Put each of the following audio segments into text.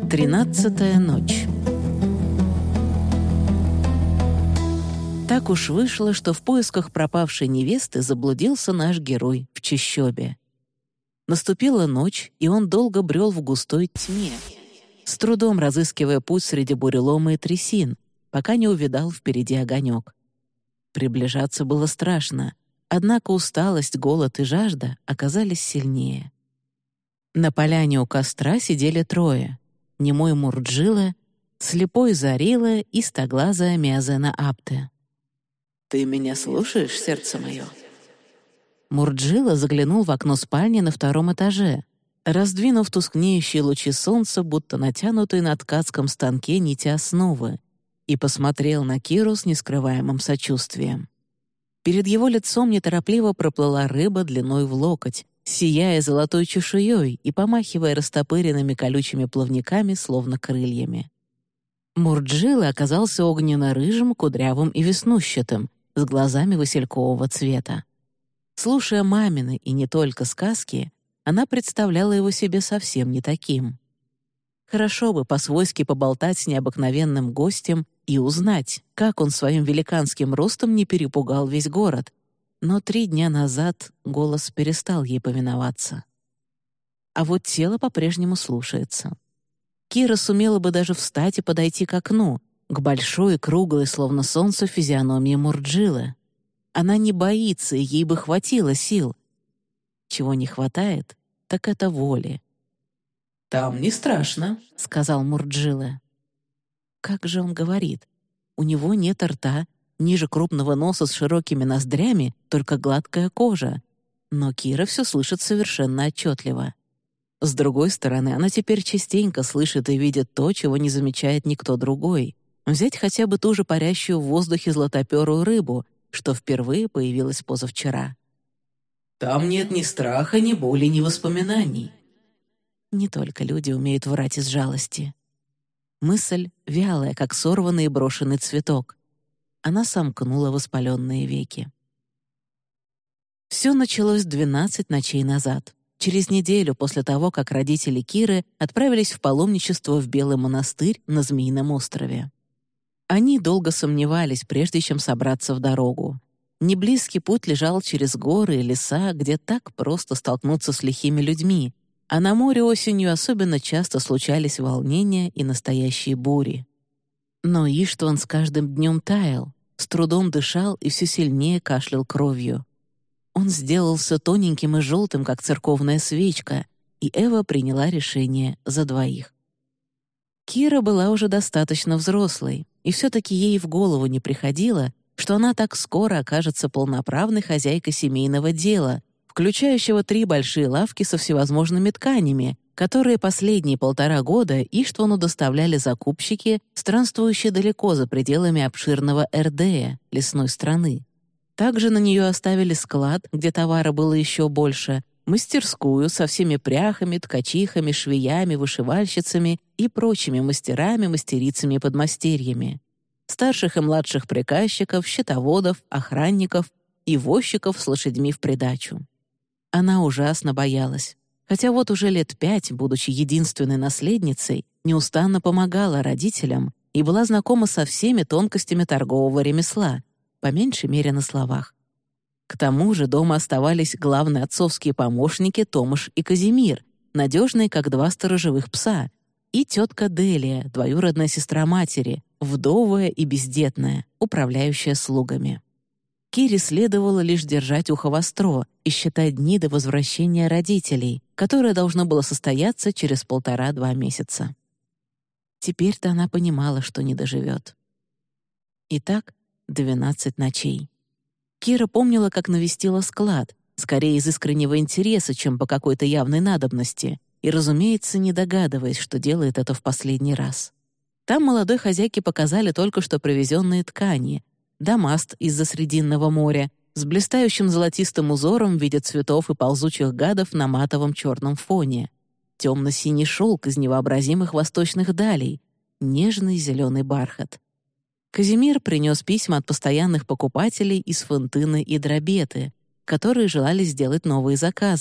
13-я ночь. Так уж вышло, что в поисках пропавшей невесты заблудился наш герой в чащобе. Наступила ночь, и он долго брел в густой тьме, с трудом разыскивая путь среди бурелома и трясин, пока не увидал впереди огонек. Приближаться было страшно, однако усталость, голод и жажда оказались сильнее. На поляне у костра сидели трое: немой Мурджило, слепой Зарила и стоглазая Миазена Апте. «Ты меня слушаешь, сердце мое?» Мурджило заглянул в окно спальни на 2-м этаже, раздвинув тускнеющие лучи солнца, будто натянутые на ткацком станке нити основы, и посмотрел на Киру с нескрываемым сочувствием. Перед его лицом неторопливо проплыла рыба длиной в локоть, сияя золотой чешуей и помахивая растопыренными колючими плавниками, словно крыльями. Мурджило оказался огненно-рыжим, кудрявым и веснущатым, с глазами василькового цвета. Слушая мамины и не только сказки, она представляла его себе совсем не таким. Хорошо бы по-свойски поболтать с необыкновенным гостем и узнать, как он своим великанским ростом не перепугал весь город, но 3 дня назад голос перестал ей повиноваться. А вот тело по-прежнему слушается. Кира сумела бы даже встать и подойти к окну, к большой, круглой, словно солнце, физиономии Мурджило. Она не боится, и ей бы хватило сил. Чего не хватает, так это воли. «Там не страшно», — сказал Мурджило. Как же он говорит? У него нет рта, ниже крупного носа с широкими ноздрями, только гладкая кожа. Но Кира все слышит совершенно отчетливо. С другой стороны, она теперь частенько слышит и видит то, чего не замечает никто другой. Взять хотя бы ту же парящую в воздухе златоперую рыбу, что впервые появилась позавчера. «Там нет ни страха, ни боли, ни воспоминаний». Не только люди умеют врать из жалости. Мысль вялая, как сорванный и брошенный цветок. Она сомкнула воспаленные веки. Все началось 12 ночей назад, через неделю после того, как родители Киры отправились в паломничество в Белый монастырь на Змеином острове. Они долго сомневались, прежде чем собраться в дорогу. Неблизкий путь лежал через горы и леса, где так просто столкнуться с лихими людьми, а на море осенью особенно часто случались волнения и настоящие бури. Но Иштван с каждым днем таял, с трудом дышал и все сильнее кашлял кровью. Он сделался тоненьким и желтым, как церковная свечка, и Эва приняла решение за 2. Кира была уже достаточно взрослой, и все-таки ей в голову не приходило, что она так скоро окажется полноправной хозяйкой семейного дела, включающего 3 большие лавки со всевозможными тканями, которые последние 1,5 года Иштвану доставляли закупщики, странствующие далеко за пределами обширного Эрдея, лесной страны. Также на нее оставили склад, где товара было еще больше, мастерскую со всеми пряхами, ткачихами, швеями, вышивальщицами и прочими мастерами, мастерицами и подмастерьями, старших и младших приказчиков, счетоводов, охранников и возчиков с лошадьми в придачу. Она ужасно боялась, хотя вот уже лет 5, будучи единственной наследницей, неустанно помогала родителям и была знакома со всеми тонкостями торгового ремесла, по меньшей мере на словах. К тому же дома оставались главные отцовские помощники Томаш и Казимир, надежные, как 2 сторожевых пса, и тетка Делия, двоюродная сестра матери, вдовая и бездетная, управляющая слугами. Кире следовало лишь держать ухо востро и считать дни до возвращения родителей, которое должно было состояться через 1,5-2 месяца. Теперь-то она понимала, что не доживет. Итак, 12 ночей. Кира помнила, как навестила склад, скорее из искреннего интереса, чем по какой-то явной надобности, и, разумеется, не догадываясь, что делает это в последний раз. Там молодой хозяйке показали только что привезенные ткани, дамаст из-за Срединного моря, с блистающим золотистым узором в виде цветов и ползучих гадов на матовом черном фоне, темно-синий шелк из невообразимых восточных далей, нежный зеленый бархат. Казимир принес письма от постоянных покупателей из Фонтыны и Дробеты, которые желали сделать новые заказы,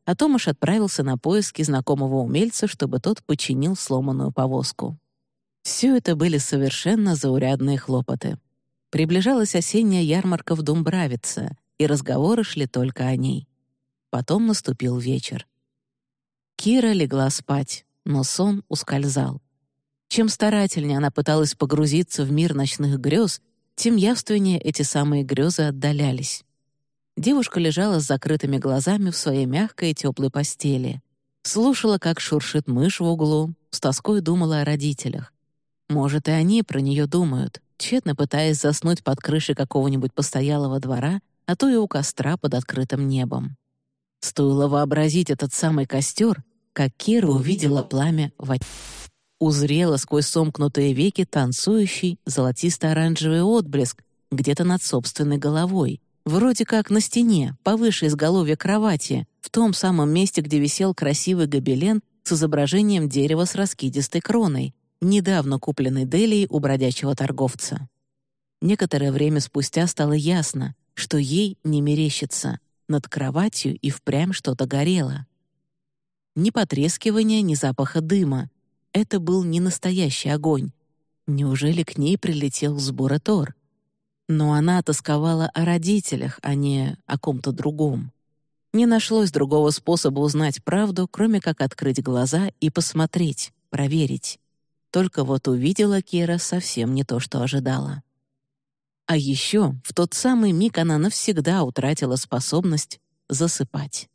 а Томаш отправился на поиски знакомого умельца, чтобы тот починил сломанную повозку. Все это были совершенно заурядные хлопоты. Приближалась осенняя ярмарка в Думбравице, и разговоры шли только о ней. Потом наступил вечер. Кира легла спать, но сон ускользал. Чем старательнее она пыталась погрузиться в мир ночных грез, тем явственнее эти самые грезы отдалялись. Девушка лежала с закрытыми глазами в своей мягкой и теплой постели. Слушала, как шуршит мышь в углу, с тоской думала о родителях. Может, и они про нее думают, тщетно пытаясь заснуть под крышей какого-нибудь постоялого двора, а то и у костра под открытым небом. Стоило вообразить этот самый костер, как Кира увидела пламя во тьме. Узрела сквозь сомкнутые веки танцующий золотисто-оранжевый отблеск где-то над собственной головой, вроде как на стене, повыше изголовья кровати, в том самом месте, где висел красивый гобелен с изображением дерева с раскидистой кроной, недавно купленный Делией у бродячего торговца. Некоторое время спустя стало ясно, что ей не мерещится. Над кроватью и впрямь что-то горело. Ни потрескивания, ни запаха дыма. Это был не настоящий огонь. Неужели к ней прилетел с Буратор? Но она тосковала о родителях, а не о ком-то другом. Не нашлось другого способа узнать правду, кроме как открыть глаза и посмотреть, проверить. Только вот увидела Кира совсем не то, что ожидала. А еще в тот самый миг она навсегда утратила способность засыпать.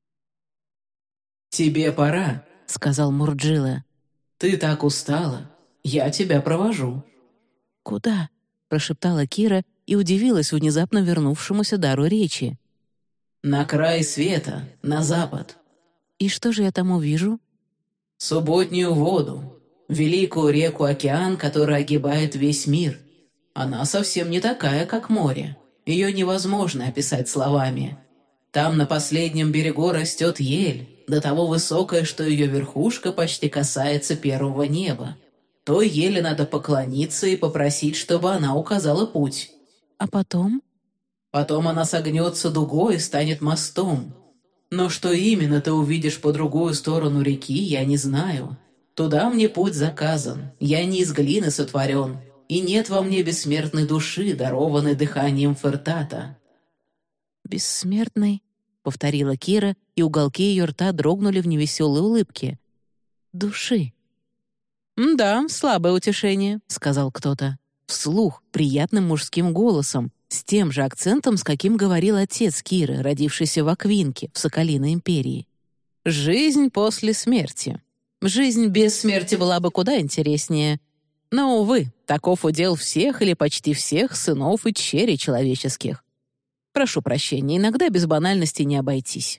«Тебе пора», — сказал Мурджило. «Ты так устала. Я тебя провожу». «Куда?» — прошептала Кира и удивилась внезапно вернувшемуся дару речи. «На край света, на запад». «И что же я там увижу?» «Субботнюю воду, великую реку-океан, которая огибает весь мир. Она совсем не такая, как море. Ее невозможно описать словами. Там на последнем берегу растет ель, до того высокая, что ее верхушка почти касается первого неба. Той еле надо поклониться и попросить, чтобы она указала путь. А потом? Потом она согнется дугой и станет мостом. Но что именно ты увидишь по другую сторону реки, я не знаю. Туда мне путь заказан, я не из глины сотворен, и нет во мне бессмертной души, дарованной дыханием Фертата». «Бессмертный?» — повторила Кира, и уголки ее рта дрогнули в невеселой улыбке. «Души». «Да, слабое утешение», — сказал кто-то. Вслух, приятным мужским голосом, с тем же акцентом, с каким говорил отец Киры, родившийся в Аквинке, в Соколиной империи. «Жизнь после смерти. Жизнь без смерти была бы куда интереснее. Но, увы, таков удел всех или почти всех сынов и дщерей человеческих. Прошу прощения, иногда без банальности не обойтись».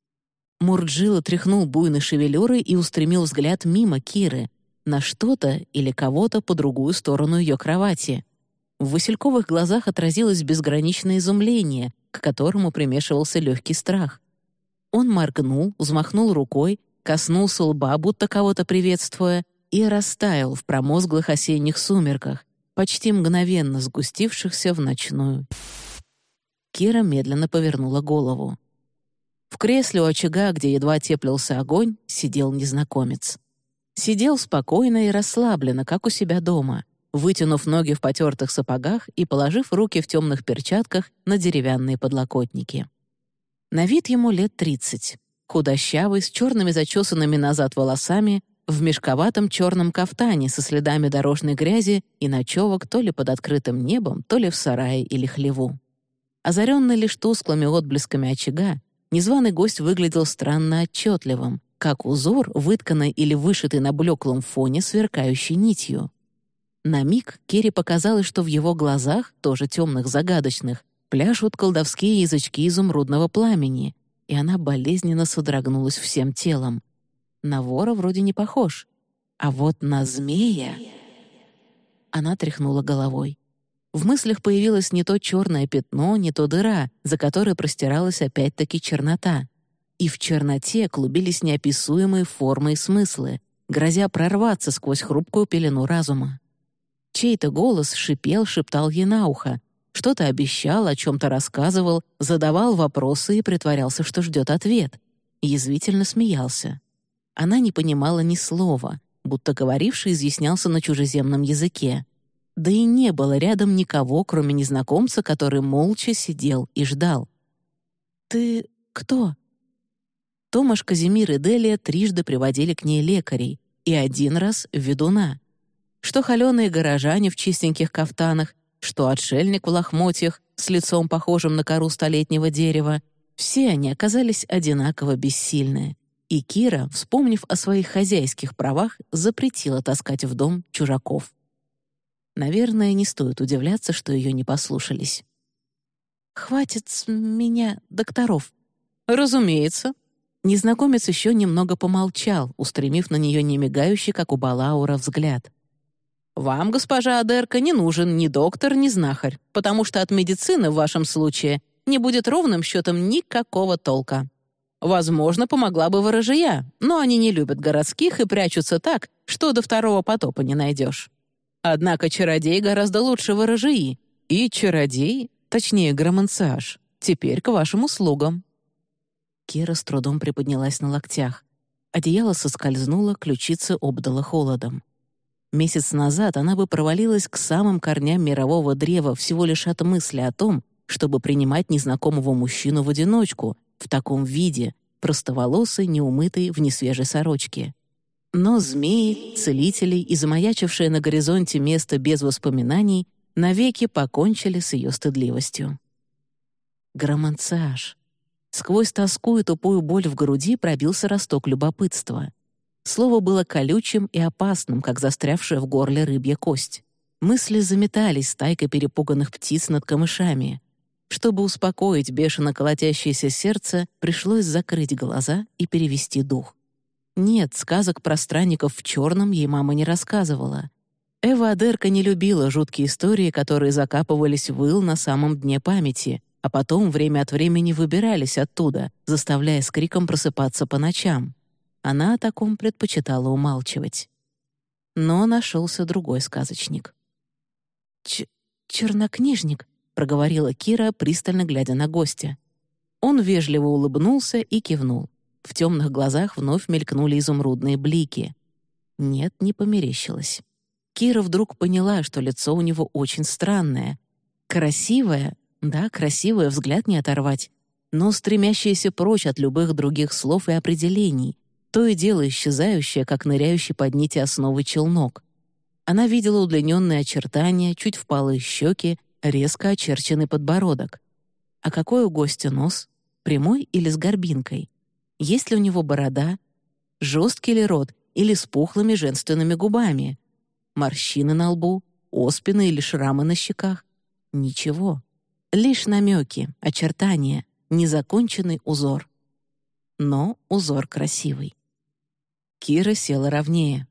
Мурджило тряхнул буйной шевелюрой и устремил взгляд мимо Киры, на что-то или кого-то по другую сторону ее кровати. В васильковых глазах отразилось безграничное изумление, к которому примешивался легкий страх. Он моргнул, взмахнул рукой, коснулся лба, будто кого-то приветствуя, и растаял в промозглых осенних сумерках, почти мгновенно сгустившихся в ночную. Кира медленно повернула голову. В кресле у очага, где едва теплился огонь, сидел незнакомец. Сидел спокойно и расслабленно, как у себя дома, вытянув ноги в потертых сапогах и положив руки в темных перчатках на деревянные подлокотники. На вид ему лет 30, худощавый, с черными зачесанными назад волосами, в мешковатом черном кафтане со следами дорожной грязи и ночевок то ли под открытым небом, то ли в сарае или хлеву. Озаренный лишь тусклыми отблесками очага, незваный гость выглядел странно отчетливым, как узор, вытканный или вышитый на блеклом фоне сверкающей нитью. На миг Кире показалось, что в его глазах, тоже темных, загадочных, пляшут колдовские язычки изумрудного пламени, и она болезненно содрогнулась всем телом. На вора вроде не похож, а вот на змея... Она тряхнула головой. В мыслях появилось не то черное пятно, не то дыра, за которой простиралась опять-таки чернота. И в черноте клубились неописуемые формы и смыслы, грозя прорваться сквозь хрупкую пелену разума. Чей-то голос шипел, шептал ей на ухо, что-то обещал, о чем-то рассказывал, задавал вопросы и притворялся, что ждет ответ. язвительно смеялся. Она не понимала ни слова, будто говоривший изъяснялся на чужеземном языке. Да и не было рядом никого, кроме незнакомца, который молча сидел и ждал. «Ты кто?» Томаш, Казимир и Делия трижды приводили к ней лекарей, и один раз — ведуна. Что холеные горожане в чистеньких кафтанах, что отшельник в лохмотьях с лицом, похожим на кору столетнего дерева, все они оказались одинаково бессильны, и Кира, вспомнив о своих хозяйских правах, запретила таскать в дом чужаков. Наверное, не стоит удивляться, что ее не послушались. «Хватит с меня докторов». «Разумеется». Незнакомец еще немного помолчал, устремив на нее немигающий, как у Балаура, взгляд. «Вам, госпожа Адерка, не нужен ни доктор, ни знахарь, потому что от медицины в вашем случае не будет ровным счетом никакого толка. Возможно, помогла бы ворожия, но они не любят городских и прячутся так, что до второго потопа не найдешь. Однако чародей гораздо лучше ворожии, и чародей, точнее громансаж, теперь к вашим услугам». Кира с трудом приподнялась на локтях. Одеяло соскользнуло, ключицы обдало холодом. Месяц назад она бы провалилась к самым корням мирового древа всего лишь от мысли о том, чтобы принимать незнакомого мужчину в одиночку, в таком виде, простоволосый, неумытый, в несвежей сорочке. Но змеи, целители и замаячившее на горизонте место без воспоминаний навеки покончили с ее стыдливостью. Громансаж. Сквозь тоску и тупую боль в груди пробился росток любопытства. Слово было колючим и опасным, как застрявшая в горле рыбья кость. Мысли заметались стайкой перепуганных птиц над камышами. Чтобы успокоить бешено колотящееся сердце, пришлось закрыть глаза и перевести дух. Нет, сказок про странников в черном ей мама не рассказывала. Эва Адерка не любила жуткие истории, которые закапывались в ил на самом дне памяти, а потом время от времени выбирались оттуда, заставляя с криком просыпаться по ночам. Она о таком предпочитала умалчивать. Но нашелся другой сказочник. «Чернокнижник», — проговорила Кира, пристально глядя на гостя. Он вежливо улыбнулся и кивнул. В темных глазах вновь мелькнули изумрудные блики. Нет, не померещилось. Кира вдруг поняла, что лицо у него очень странное. Красивое, да, красивое, взгляд не оторвать, но стремящееся прочь от любых других слов и определений, то и дело исчезающее, как ныряющий под нити основы челнок. Она видела удлиненные очертания, чуть впалые щеки, резко очерченный подбородок. А какой у гостя нос? Прямой или с горбинкой? Есть ли у него борода? Жесткий ли рот или с пухлыми женственными губами? Морщины на лбу, оспины или шрамы на щеках? Ничего. Лишь намеки, очертания, незаконченный узор. Но узор красивый. Кира села ровнее.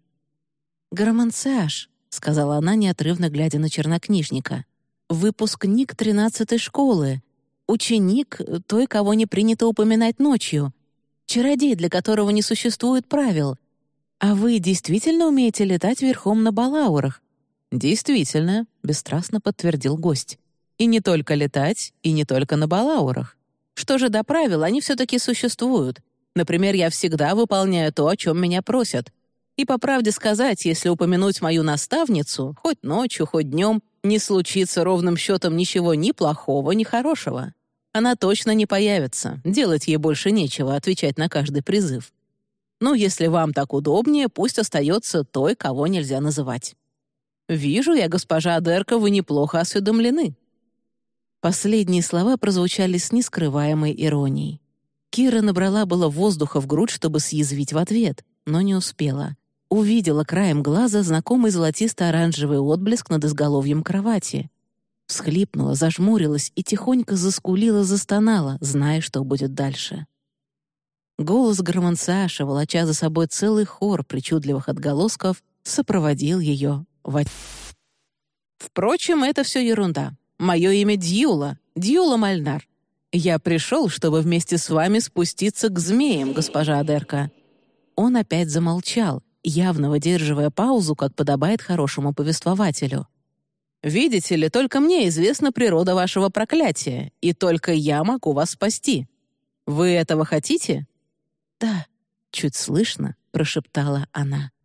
«Громансаж», — сказала она, неотрывно глядя на чернокнижника. «Выпускник 13-й школы. Ученик той, кого не принято упоминать ночью. Чародей, для которого не существует правил. А вы действительно умеете летать верхом на балаурах?» «Действительно», — бесстрастно подтвердил гость. «И не только летать, и не только на балаурах. Что же до правил, они все-таки существуют. Например, я всегда выполняю то, о чем меня просят. И по правде сказать, если упомянуть мою наставницу, хоть ночью, хоть днем, не случится ровным счетом ничего ни плохого, ни хорошего. Она точно не появится, делать ей больше нечего, отвечать на каждый призыв. Ну, если вам так удобнее, пусть остается той, кого нельзя называть. Вижу я, госпожа Адерка, вы неплохо осведомлены». Последние слова прозвучали с нескрываемой иронией. Кира набрала было воздуха в грудь, чтобы съязвить в ответ, но не успела. Увидела краем глаза знакомый золотисто-оранжевый отблеск над изголовьем кровати. Всхлипнула, зажмурилась и тихонько заскулила, застонала, зная, что будет дальше. Голос громансаша, волоча за собой целый хор причудливых отголосков, сопроводил ее во тьму. «Впрочем, это все ерунда. Мое имя Дьюла, Дьюла Мальнар. Я пришел, чтобы вместе с вами спуститься к змеям, госпожа Адерка». Он опять замолчал, явно выдерживая паузу, как подобает хорошему повествователю. «Видите ли, только мне известна природа вашего проклятия, и только я могу вас спасти. Вы этого хотите?» «Да», — чуть слышно прошептала она.